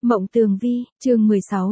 Mộng Tường Vi, chương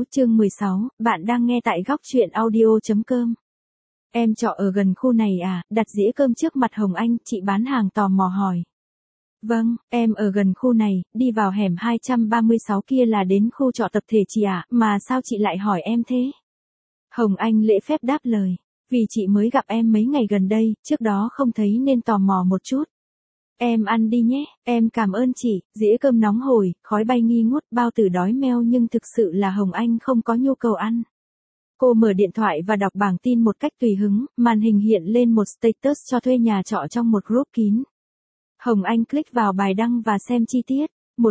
16, bạn đang nghe tại góc truyện audio.com. Em trọ ở gần khu này à, đặt dĩa cơm trước mặt Hồng Anh, chị bán hàng tò mò hỏi. Vâng, em ở gần khu này, đi vào hẻm 236 kia là đến khu trọ tập thể chị ạ, mà sao chị lại hỏi em thế? Hồng Anh lễ phép đáp lời, vì chị mới gặp em mấy ngày gần đây, trước đó không thấy nên tò mò một chút. Em ăn đi nhé, em cảm ơn chị, dĩa cơm nóng hổi, khói bay nghi ngút, bao tử đói meo nhưng thực sự là Hồng Anh không có nhu cầu ăn. Cô mở điện thoại và đọc bảng tin một cách tùy hứng, màn hình hiện lên một status cho thuê nhà trọ trong một group kín. Hồng Anh click vào bài đăng và xem chi tiết,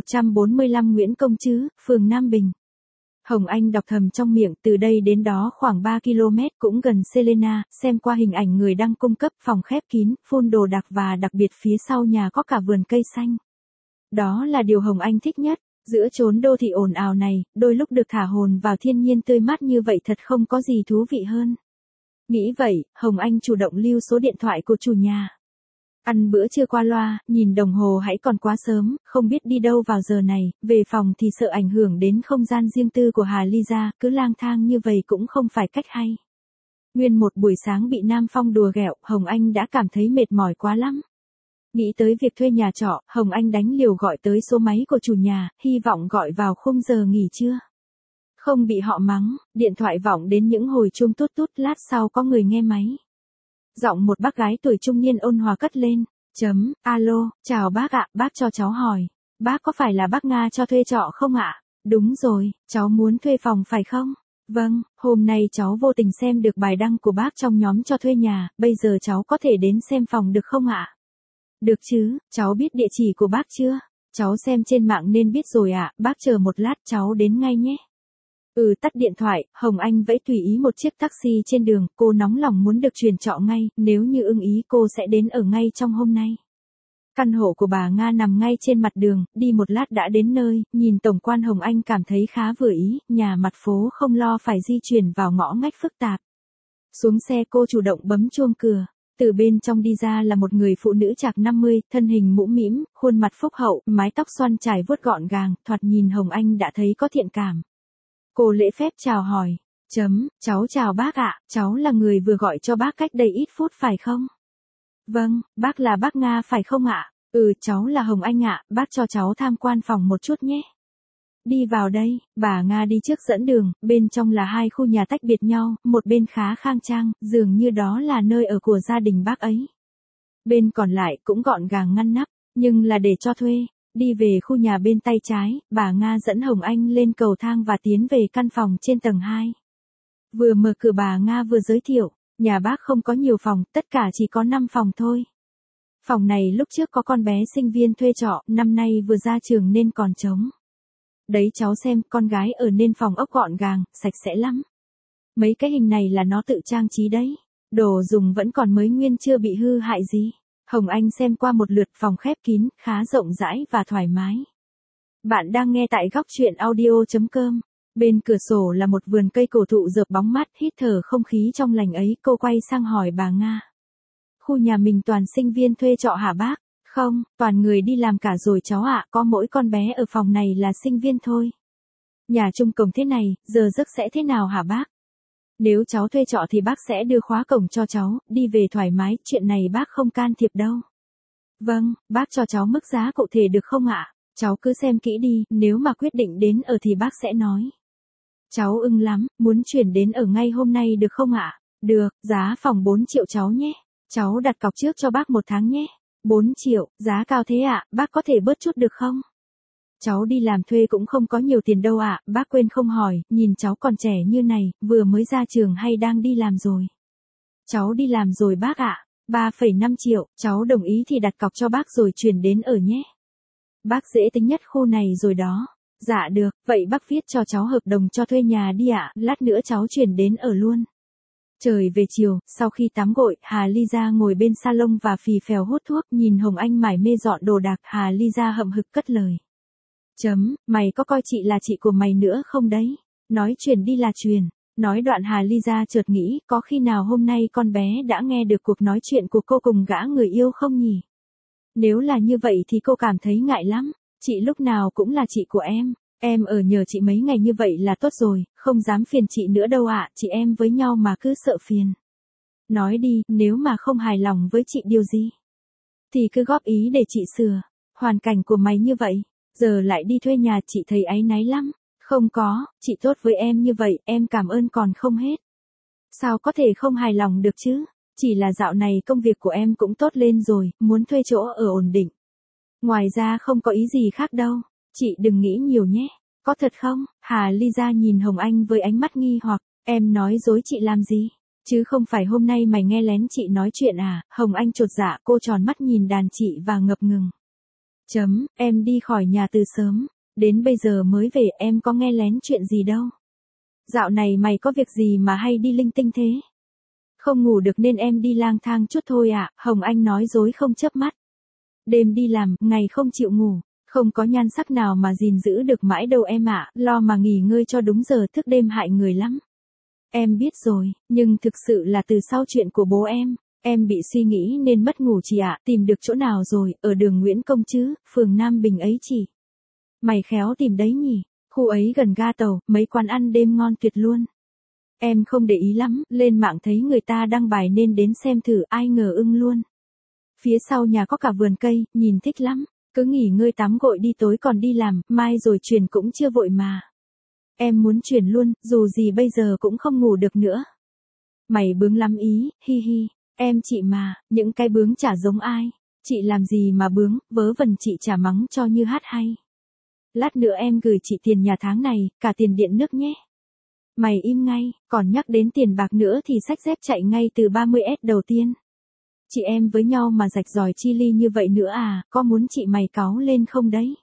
145 Nguyễn Công Trứ, phường Nam Bình. Hồng Anh đọc thầm trong miệng, từ đây đến đó khoảng 3 km, cũng gần Selena, xem qua hình ảnh người đăng cung cấp, phòng khép kín, phun đồ đạc và đặc biệt phía sau nhà có cả vườn cây xanh. Đó là điều Hồng Anh thích nhất, giữa chốn đô thị ồn ào này, đôi lúc được thả hồn vào thiên nhiên tươi mát như vậy thật không có gì thú vị hơn. Nghĩ vậy, Hồng Anh chủ động lưu số điện thoại của chủ nhà. Ăn bữa trưa qua loa, nhìn đồng hồ hãy còn quá sớm, không biết đi đâu vào giờ này, về phòng thì sợ ảnh hưởng đến không gian riêng tư của Hà Ly gia, cứ lang thang như vậy cũng không phải cách hay. Nguyên một buổi sáng bị Nam Phong đùa ghẹo, Hồng Anh đã cảm thấy mệt mỏi quá lắm. Nghĩ tới việc thuê nhà trọ, Hồng Anh đánh liều gọi tới số máy của chủ nhà, hy vọng gọi vào khung giờ nghỉ trưa. Không bị họ mắng, điện thoại vọng đến những hồi chuông tút tút, lát sau có người nghe máy. Giọng một bác gái tuổi trung niên ôn hòa cất lên, alo, chào bác ạ, bác cho cháu hỏi, bác có phải là bác Nga cho thuê trọ không ạ? Đúng rồi, cháu muốn thuê phòng phải không? Vâng, hôm nay cháu vô tình xem được bài đăng của bác trong nhóm cho thuê nhà, bây giờ cháu có thể đến xem phòng được không ạ? Được chứ, cháu biết địa chỉ của bác chưa? Cháu xem trên mạng nên biết rồi ạ, bác chờ một lát cháu đến ngay nhé. Tắt điện thoại, Hồng Anh vẫy tùy ý một chiếc taxi trên đường, cô nóng lòng muốn được chuyển trọ ngay, nếu như ưng ý cô sẽ đến ở ngay trong hôm nay. Căn hộ của bà Nga nằm ngay trên mặt đường, đi một lát đã đến nơi, nhìn tổng quan Hồng Anh cảm thấy khá vừa ý, nhà mặt phố không lo phải di chuyển vào ngõ ngách phức tạp. Xuống xe cô chủ động bấm chuông cửa, từ bên trong đi ra là một người phụ nữ chạc 50, thân hình mũm mĩm, khuôn mặt phúc hậu, mái tóc xoăn trải vuốt gọn gàng, thoạt nhìn Hồng Anh đã thấy có thiện cảm. Cô lễ phép chào hỏi, cháu chào bác ạ, cháu là người vừa gọi cho bác cách đây ít phút phải không? Vâng, bác là bác Nga phải không ạ? Cháu là Hồng Anh ạ, bác cho cháu tham quan phòng một chút nhé. Đi vào đây, bà Nga đi trước dẫn đường, bên trong là hai khu nhà tách biệt nhau, một bên khá khang trang, dường như đó là nơi ở của gia đình bác ấy. Bên còn lại cũng gọn gàng ngăn nắp, nhưng là để cho thuê. Đi về khu nhà bên tay trái, bà Nga dẫn Hồng Anh lên cầu thang và tiến về căn phòng trên tầng 2. Vừa mở cửa bà Nga vừa giới thiệu, nhà bác không có nhiều phòng, tất cả chỉ có 5 phòng thôi. Phòng này lúc trước có con bé sinh viên thuê trọ, năm nay vừa ra trường nên còn trống. Đấy cháu xem, con gái ở nên phòng ốc gọn gàng, sạch sẽ lắm. Mấy cái hình này là nó tự trang trí đấy. Đồ dùng vẫn còn mới nguyên chưa bị hư hại gì. Hồng Anh xem qua một lượt, phòng khép kín, khá rộng rãi và thoải mái. Bạn đang nghe tại góc truyện audio.com. Bên cửa sổ là một vườn cây cổ thụ rợp bóng mát, hít thở không khí trong lành ấy, cô quay sang hỏi bà Nga. Khu nhà mình toàn sinh viên thuê trọ hả bác? Không, toàn người đi làm cả rồi cháu ạ, có mỗi con bé ở phòng này là sinh viên thôi. Nhà chung cổng thế này, giờ giấc sẽ thế nào hả bác? Nếu cháu thuê trọ thì bác sẽ đưa khóa cổng cho cháu, đi về thoải mái, chuyện này bác không can thiệp đâu. Vâng, bác cho cháu mức giá cụ thể được không ạ? Cháu cứ xem kỹ đi, nếu mà quyết định đến ở thì bác sẽ nói. Cháu ưng lắm, muốn chuyển đến ở ngay hôm nay được không ạ? Được, giá phòng 4 triệu cháu nhé. Cháu đặt cọc trước cho bác 1 tháng nhé. 4 triệu, giá cao thế ạ, bác có thể bớt chút được không? Cháu đi làm thuê cũng không có nhiều tiền đâu ạ, bác quên không hỏi, nhìn cháu còn trẻ như này, vừa mới ra trường hay đang đi làm rồi? Cháu đi làm rồi bác ạ, 3,5 triệu, cháu đồng ý thì đặt cọc cho bác rồi chuyển đến ở nhé. Bác dễ tính nhất khu này rồi đó. Dạ được, vậy bác viết cho cháu hợp đồng cho thuê nhà đi ạ, lát nữa cháu chuyển đến ở luôn. Trời về chiều, sau khi tắm gội, Hà Ly gia ngồi bên salon và phì phèo hút thuốc, nhìn Hồng Anh mải mê dọn đồ đạc, Hà Ly gia hậm hực cất lời. Mày có coi chị là chị của mày nữa không đấy? Nói truyền đi là truyền. Nói đoạn Hà Ly gia chợt nghĩ, có khi nào hôm nay con bé đã nghe được cuộc nói chuyện của cô cùng gã người yêu không nhỉ? Nếu là như vậy thì cô cảm thấy ngại lắm. Chị lúc nào cũng là chị của Em ở nhờ chị mấy ngày như vậy là tốt rồi, không dám phiền chị nữa đâu ạ, chị em với nhau mà cứ sợ phiền. Nói đi, nếu mà không hài lòng với chị điều gì, thì cứ góp ý để chị sửa. Hoàn cảnh của mày như vậy, giờ lại đi thuê nhà chị thấy áy náy lắm. Không có, chị tốt với em như vậy, em cảm ơn còn không hết. Sao có thể không hài lòng được chứ? Chỉ là dạo này công việc của em cũng tốt lên rồi, muốn thuê chỗ ở ổn định. Ngoài ra không có ý gì khác đâu. Chị đừng nghĩ nhiều nhé. Có thật không? Hà Lydia nhìn Hồng Anh với ánh mắt nghi hoặc, em nói dối chị làm gì? Chứ không phải hôm nay mày nghe lén chị nói chuyện à? Hồng Anh chột dạ, cô tròn mắt nhìn đàn chị và ngập ngừng. Em đi khỏi nhà từ sớm, đến bây giờ mới về, em có nghe lén chuyện gì đâu. Dạo này mày có việc gì mà hay đi linh tinh thế? Không ngủ được nên em đi lang thang chút thôi ạ, Hồng Anh nói dối không chớp mắt. Đêm đi làm, ngày không chịu ngủ, không có nhan sắc nào mà gìn giữ được mãi đâu em ạ, lo mà nghỉ ngơi cho đúng giờ, thức đêm hại người lắm. Em biết rồi, nhưng thực sự là từ sau chuyện của bố em bị suy nghĩ nên mất ngủ chị ạ, tìm được chỗ nào rồi, ở đường Nguyễn Công chứ, phường Nam Bình ấy chị. Mày khéo tìm đấy nhỉ, khu ấy gần ga tàu, mấy quán ăn đêm ngon tuyệt luôn. Em không để ý lắm, lên mạng thấy người ta đăng bài nên đến xem thử, ai ngờ ưng luôn. Phía sau nhà có cả vườn cây, nhìn thích lắm, cứ nghỉ ngơi tắm gội đi, tối còn đi làm, mai rồi chuyển cũng chưa vội mà. Em muốn chuyển luôn, dù gì bây giờ cũng không ngủ được nữa. Mày bướng lắm ý, hi hi, em chị mà, những cái bướng chả giống ai. Chị làm gì mà bướng, vớ vẩn chị chả mắng cho như hát hay. Lát nữa em gửi chị tiền nhà tháng này, cả tiền điện nước nhé. Mày im ngay, còn nhắc đến tiền bạc nữa thì xách dép chạy ngay từ 30S đầu tiên. Chị em với nhau mà rạch ròi chi ly như vậy nữa à, có muốn chị mày cáu lên không đấy?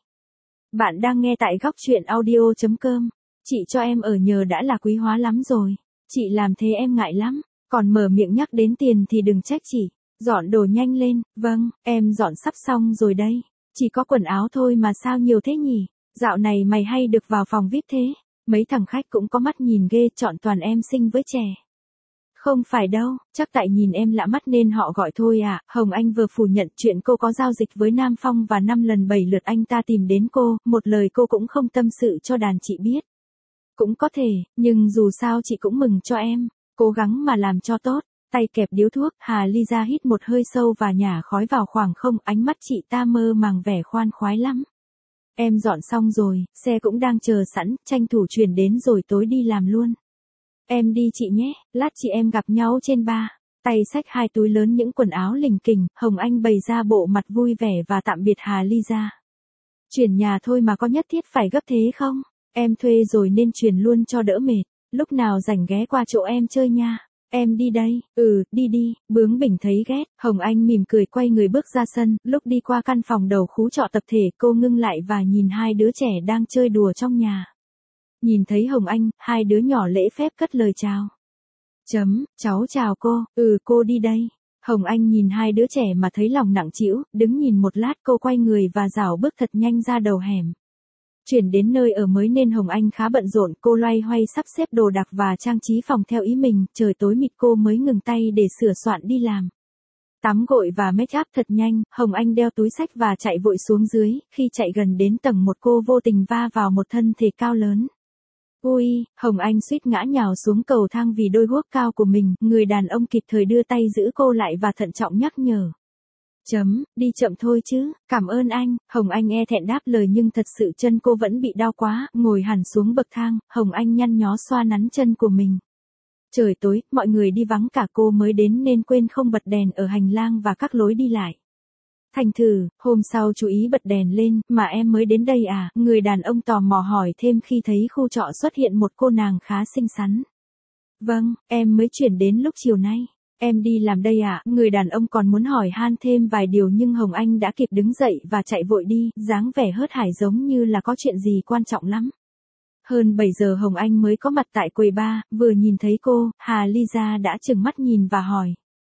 Bạn đang nghe tại góc truyện audio.com. Chị cho em ở nhờ đã là quý hóa lắm rồi. Chị làm thế em ngại lắm, còn mở miệng nhắc đến tiền thì đừng trách chị. Dọn đồ nhanh lên, vâng, em dọn sắp xong rồi đây. Chỉ có quần áo thôi mà sao nhiều thế nhỉ? Dạo này mày hay được vào phòng VIP thế. Mấy thằng khách cũng có mắt nhìn ghê, chọn toàn em xinh với trẻ. Không phải đâu, chắc tại nhìn em lạ mắt nên họ gọi thôi à. Hồng Anh vừa phủ nhận chuyện cô có giao dịch với Nam Phong và 5 lần 7 lượt anh ta tìm đến cô, một lời cô cũng không tâm sự cho đàn chị biết. Cũng có thể, nhưng dù sao chị cũng mừng cho em, cố gắng mà làm cho tốt. Tay kẹp điếu thuốc, Hà Lydia hít một hơi sâu và nhả khói vào khoảng không, ánh mắt chị ta mơ màng vẻ khoan khoái lắm. Em dọn xong rồi, xe cũng đang chờ sẵn, tranh thủ chuyển đến rồi tối đi làm luôn. Em đi chị nhé, lát chị em gặp nhau trên bar. Tay xách 2 túi lớn những quần áo lình kình, Hồng Anh bày ra bộ mặt vui vẻ và tạm biệt Hà Lydia. Chuyển nhà thôi mà có nhất thiết phải gấp thế không? Em thuê rồi nên chuyển luôn cho đỡ mệt. Lúc nào rảnh ghé qua chỗ em chơi nha. Em đi đây, đi đi, bướng bỉnh thấy ghét. Hồng Anh mỉm cười quay người bước ra sân, lúc đi qua căn phòng đầu khu trọ tập thể cô ngưng lại và nhìn 2 đứa trẻ đang chơi đùa trong nhà. Nhìn thấy Hồng Anh, 2 đứa nhỏ lễ phép cất lời chào. Cháu chào cô, cô đi đây. Hồng Anh nhìn 2 đứa trẻ mà thấy lòng nặng trĩu, đứng nhìn một lát cô quay người và rảo bước thật nhanh ra đầu hẻm. Chuyển đến nơi ở mới nên Hồng Anh khá bận rộn, cô loay hoay sắp xếp đồ đạc và trang trí phòng theo ý mình, trời tối mịt cô mới ngừng tay để sửa soạn đi làm. Tắm gội và make up thật nhanh, Hồng Anh đeo túi xách và chạy vội xuống dưới, khi chạy gần đến tầng 1 cô vô tình va vào một thân thể cao lớn. Ui, Hồng Anh suýt ngã nhào xuống cầu thang vì đôi guốc cao của mình, người đàn ông kịp thời đưa tay giữ cô lại và thận trọng nhắc nhở. Đi chậm thôi chứ, cảm ơn anh, Hồng Anh e thẹn đáp lời nhưng thật sự chân cô vẫn bị đau quá, ngồi hẳn xuống bậc thang, Hồng Anh nhăn nhó xoa nắn chân của mình. Trời tối, mọi người đi vắng cả cô mới đến nên quên không bật đèn ở hành lang và các lối đi lại. Thành thử, hôm sau chú ý bật đèn lên, mà em mới đến đây à, người đàn ông tò mò hỏi thêm khi thấy khu trọ xuất hiện một cô nàng khá xinh xắn. Vâng, em mới chuyển đến lúc chiều nay. Em đi làm đây ạ, người đàn ông còn muốn hỏi han thêm vài điều nhưng Hồng Anh đã kịp đứng dậy và chạy vội đi, dáng vẻ hớt hải giống như là có chuyện gì quan trọng lắm. Hơn 7 giờ Hồng Anh mới có mặt tại quầy bar, vừa nhìn thấy cô, Hà Lydia đã trừng mắt nhìn và hỏi.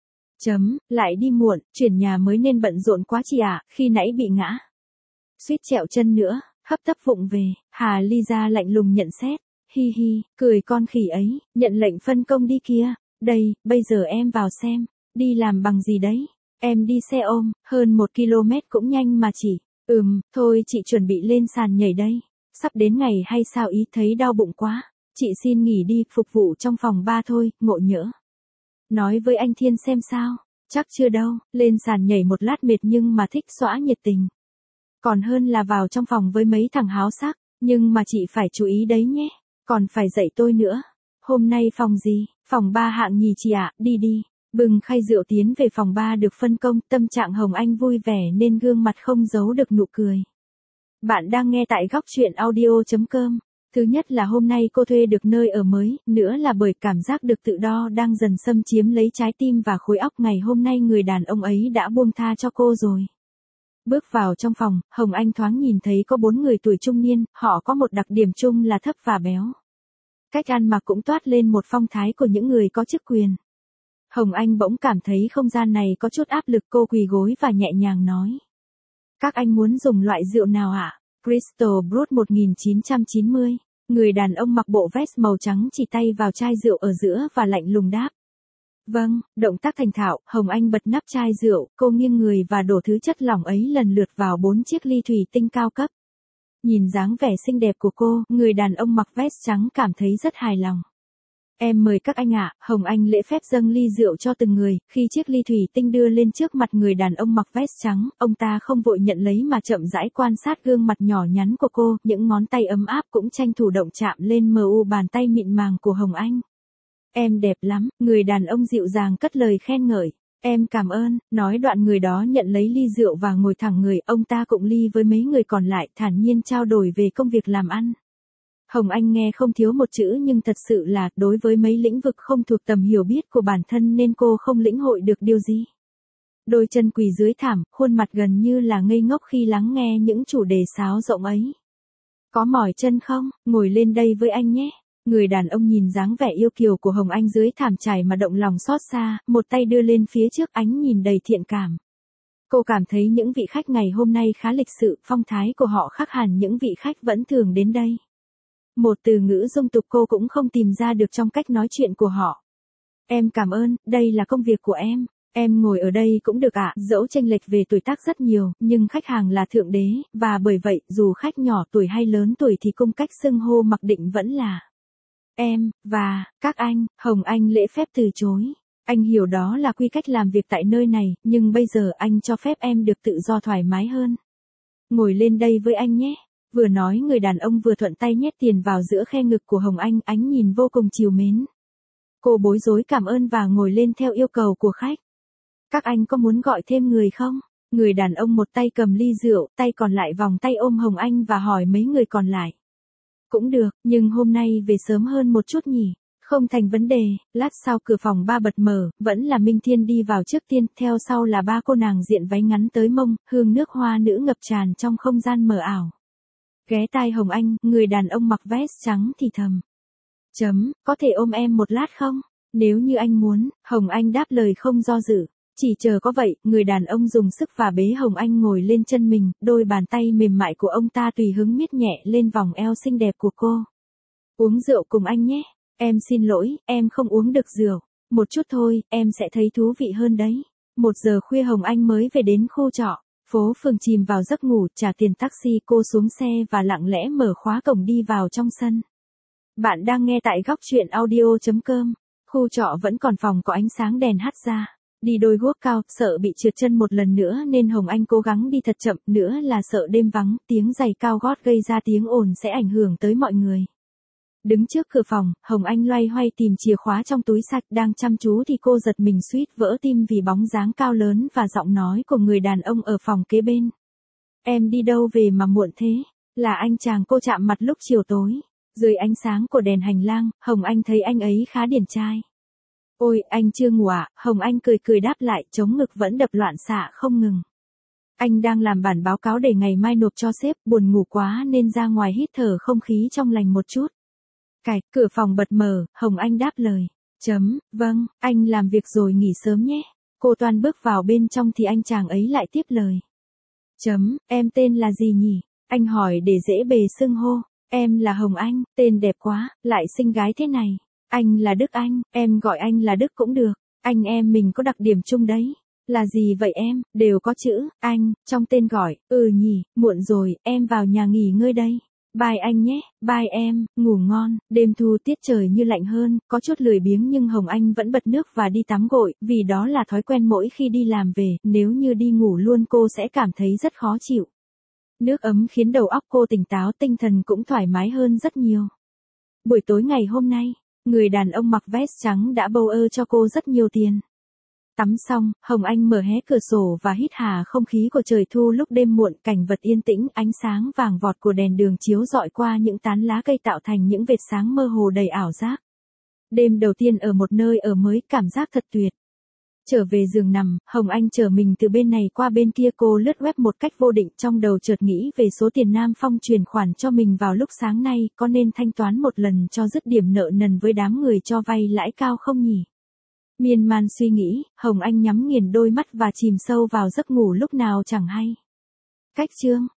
Lại đi muộn, chuyển nhà mới nên bận rộn quá chị ạ, khi nãy bị ngã. Suýt trẹo chân nữa, hấp tấp vụng về, Hà Lydia lạnh lùng nhận xét, hi hi, cười con khỉ ấy, nhận lệnh phân công đi kia. Đây, bây giờ em vào xem, đi làm bằng gì đấy? Em đi xe ôm, hơn 1 km cũng nhanh mà chị. Thôi chị chuẩn bị lên sàn nhảy đây. sắp đến ngày hay sao ý thấy đau bụng quá. Chị xin nghỉ đi, phục vụ trong phòng ba thôi, ngộ nhỡ. Nói với anh Thiên xem sao. Chắc chưa đâu, lên sàn nhảy một lát mệt nhưng mà thích xõa nhiệt tình. Còn hơn là vào trong phòng với mấy thằng háo sắc, nhưng mà chị phải chú ý đấy nhé, còn phải dạy tôi nữa. Hôm nay phòng gì? Phòng 3 hạng nhì chị ạ, đi đi. Bừng khay rượu tiến về phòng 3 được phân công, tâm trạng Hồng Anh vui vẻ nên gương mặt không giấu được nụ cười. Bạn đang nghe tại góc truyện audio.com. Thứ nhất là hôm nay cô thuê được nơi ở mới, nữa là bởi cảm giác được tự do đang dần xâm chiếm lấy trái tim và khối óc, ngày hôm nay người đàn ông ấy đã buông tha cho cô rồi. Bước vào trong phòng, Hồng Anh thoáng nhìn thấy có 4 người tuổi trung niên, họ có một đặc điểm chung là thấp và béo. Cách ăn mặc cũng toát lên một phong thái của những người có chức quyền. Hồng Anh bỗng cảm thấy không gian này có chút áp lực, cô quỳ gối và nhẹ nhàng nói. Các anh muốn dùng loại rượu nào ạ? Crystal Brut 1990. Người đàn ông mặc bộ vest màu trắng chỉ tay vào chai rượu ở giữa và lạnh lùng đáp. Vâng, động tác thành thạo, Hồng Anh bật nắp chai rượu, cô nghiêng người và đổ thứ chất lỏng ấy lần lượt vào 4 chiếc ly thủy tinh cao cấp. Nhìn dáng vẻ xinh đẹp của cô, người đàn ông mặc vest trắng cảm thấy rất hài lòng. Em mời các anh ạ, Hồng Anh lễ phép dâng ly rượu cho từng người, khi chiếc ly thủy tinh đưa lên trước mặt người đàn ông mặc vest trắng, ông ta không vội nhận lấy mà chậm rãi quan sát gương mặt nhỏ nhắn của cô, những ngón tay ấm áp cũng tranh thủ động chạm lên mu bàn tay mịn màng của Hồng Anh. Em đẹp lắm, người đàn ông dịu dàng cất lời khen ngợi. Em cảm ơn, nói đoạn người đó nhận lấy ly rượu và ngồi thẳng người, ông ta cụng ly với mấy người còn lại, thản nhiên trao đổi về công việc làm ăn. Hồng Anh nghe không thiếu một chữ nhưng thật sự là, đối với mấy lĩnh vực không thuộc tầm hiểu biết của bản thân nên cô không lĩnh hội được điều gì. Đôi chân quỳ dưới thảm, khuôn mặt gần như là ngây ngốc khi lắng nghe những chủ đề sáo rộng ấy. Có mỏi chân không? Ngồi lên đây với anh nhé. Người đàn ông nhìn dáng vẻ yêu kiều của Hồng Anh dưới thảm trải mà động lòng xót xa, một tay đưa lên phía trước, ánh nhìn đầy thiện cảm. Cô cảm thấy những vị khách ngày hôm nay khá lịch sự, phong thái của họ khác hẳn những vị khách vẫn thường đến đây. Một từ ngữ dung tục cô cũng không tìm ra được trong cách nói chuyện của họ. Em cảm ơn, đây là công việc của em. Em ngồi ở đây cũng được ạ, dẫu chênh lệch về tuổi tác rất nhiều, nhưng khách hàng là thượng đế, và bởi vậy, dù khách nhỏ tuổi hay lớn tuổi thì cung cách xưng hô mặc định vẫn là em, và, các anh. Hồng Anh lễ phép từ chối. Anh hiểu đó là quy cách làm việc tại nơi này, nhưng bây giờ anh cho phép em được tự do thoải mái hơn. Ngồi lên đây với anh nhé. Vừa nói người đàn ông vừa thuận tay nhét tiền vào giữa khe ngực của Hồng Anh, ánh nhìn vô cùng trìu mến. Cô bối rối cảm ơn và ngồi lên theo yêu cầu của khách. Các anh có muốn gọi thêm người không? Người đàn ông một tay cầm ly rượu, tay còn lại vòng tay ôm Hồng Anh và hỏi mấy người còn lại. Cũng được, nhưng hôm nay về sớm hơn một chút nhỉ? Không thành vấn đề. Lát sau cửa phòng 3 bật mở, vẫn là Minh Thiên đi vào trước tiên, theo sau là 3 cô nàng diện váy ngắn tới mông, hương nước hoa nữ ngập tràn trong không gian mờ ảo. Ghé tai Hồng Anh, người đàn ông mặc vest trắng thì thầm. Có thể ôm em một lát không? Nếu như anh muốn, Hồng Anh đáp lời không do dự. Chỉ chờ có vậy, người đàn ông dùng sức và bế Hồng Anh ngồi lên chân mình, đôi bàn tay mềm mại của ông ta tùy hứng miết nhẹ lên vòng eo xinh đẹp của cô. Uống rượu cùng anh nhé. Em xin lỗi, em không uống được rượu. Một chút thôi, em sẽ thấy thú vị hơn đấy. 1 giờ khuya Hồng Anh mới về đến khu trọ. Phố phường chìm vào giấc ngủ, trả tiền taxi, cô xuống xe và lặng lẽ mở khóa cổng đi vào trong sân. Bạn đang nghe tại góc truyện audio.com. Khu trọ vẫn còn phòng có ánh sáng đèn hắt ra. Đi đôi guốc cao, sợ bị trượt chân một lần nữa nên Hồng Anh cố gắng đi thật chậm, nữa là sợ đêm vắng, tiếng giày cao gót gây ra tiếng ồn sẽ ảnh hưởng tới mọi người. Đứng trước cửa phòng, Hồng Anh loay hoay tìm chìa khóa trong túi sạch, đang chăm chú thì cô giật mình suýt vỡ tim vì bóng dáng cao lớn và giọng nói của người đàn ông ở phòng kế bên. Em đi đâu về mà muộn thế? Là anh chàng cô chạm mặt lúc chiều tối. Dưới ánh sáng của đèn hành lang, Hồng Anh thấy anh ấy khá điển trai. Ôi, anh chưa ngủ à? Hồng Anh cười cười đáp lại, chống ngực vẫn đập loạn xạ không ngừng. Anh đang làm bản báo cáo để ngày mai nộp cho sếp, buồn ngủ quá nên ra ngoài hít thở không khí trong lành một chút. Cửa phòng bật mở, Hồng Anh đáp lời. Vâng, anh làm việc rồi nghỉ sớm nhé. Cô toan bước vào bên trong thì anh chàng ấy lại tiếp lời. Em tên là gì nhỉ? Anh hỏi để dễ bề xưng hô. Em là Hồng Anh, tên đẹp quá, lại xinh gái thế này. Anh là Đức Anh, em gọi anh là Đức cũng được. Anh em mình có đặc điểm chung đấy. Là gì vậy em? Đều có chữ anh trong tên gọi. Ừ nhỉ, muộn rồi, em vào nhà nghỉ ngơi đây. Bye anh nhé, bye em, ngủ ngon. Đêm thu tiết trời như lạnh hơn, có chút lười biếng nhưng Hồng Anh vẫn bật nước và đi tắm gội, vì đó là thói quen mỗi khi đi làm về, nếu như đi ngủ luôn cô sẽ cảm thấy rất khó chịu. Nước ấm khiến đầu óc cô tỉnh táo, tinh thần cũng thoải mái hơn rất nhiều. Buổi tối ngày hôm nay, người đàn ông mặc vest trắng đã bầu ơ cho cô rất nhiều tiền. Tắm xong, Hồng Anh mở hé cửa sổ và hít hà không khí của trời thu lúc đêm muộn, cảnh vật yên tĩnh, ánh sáng vàng vọt của đèn đường chiếu rọi qua những tán lá cây tạo thành những vệt sáng mơ hồ đầy ảo giác. Đêm đầu tiên ở một nơi ở mới, cảm giác thật tuyệt. Trở về giường nằm, Hồng Anh chở mình từ bên này qua bên kia, cô lướt web một cách vô định, trong đầu chợt nghĩ về số tiền Nam Phong chuyển khoản cho mình vào lúc sáng nay, có nên thanh toán một lần cho dứt điểm nợ nần với đám người cho vay lãi cao không nhỉ? Miên man suy nghĩ, Hồng Anh nhắm nghiền đôi mắt và chìm sâu vào giấc ngủ lúc nào chẳng hay. Cách chương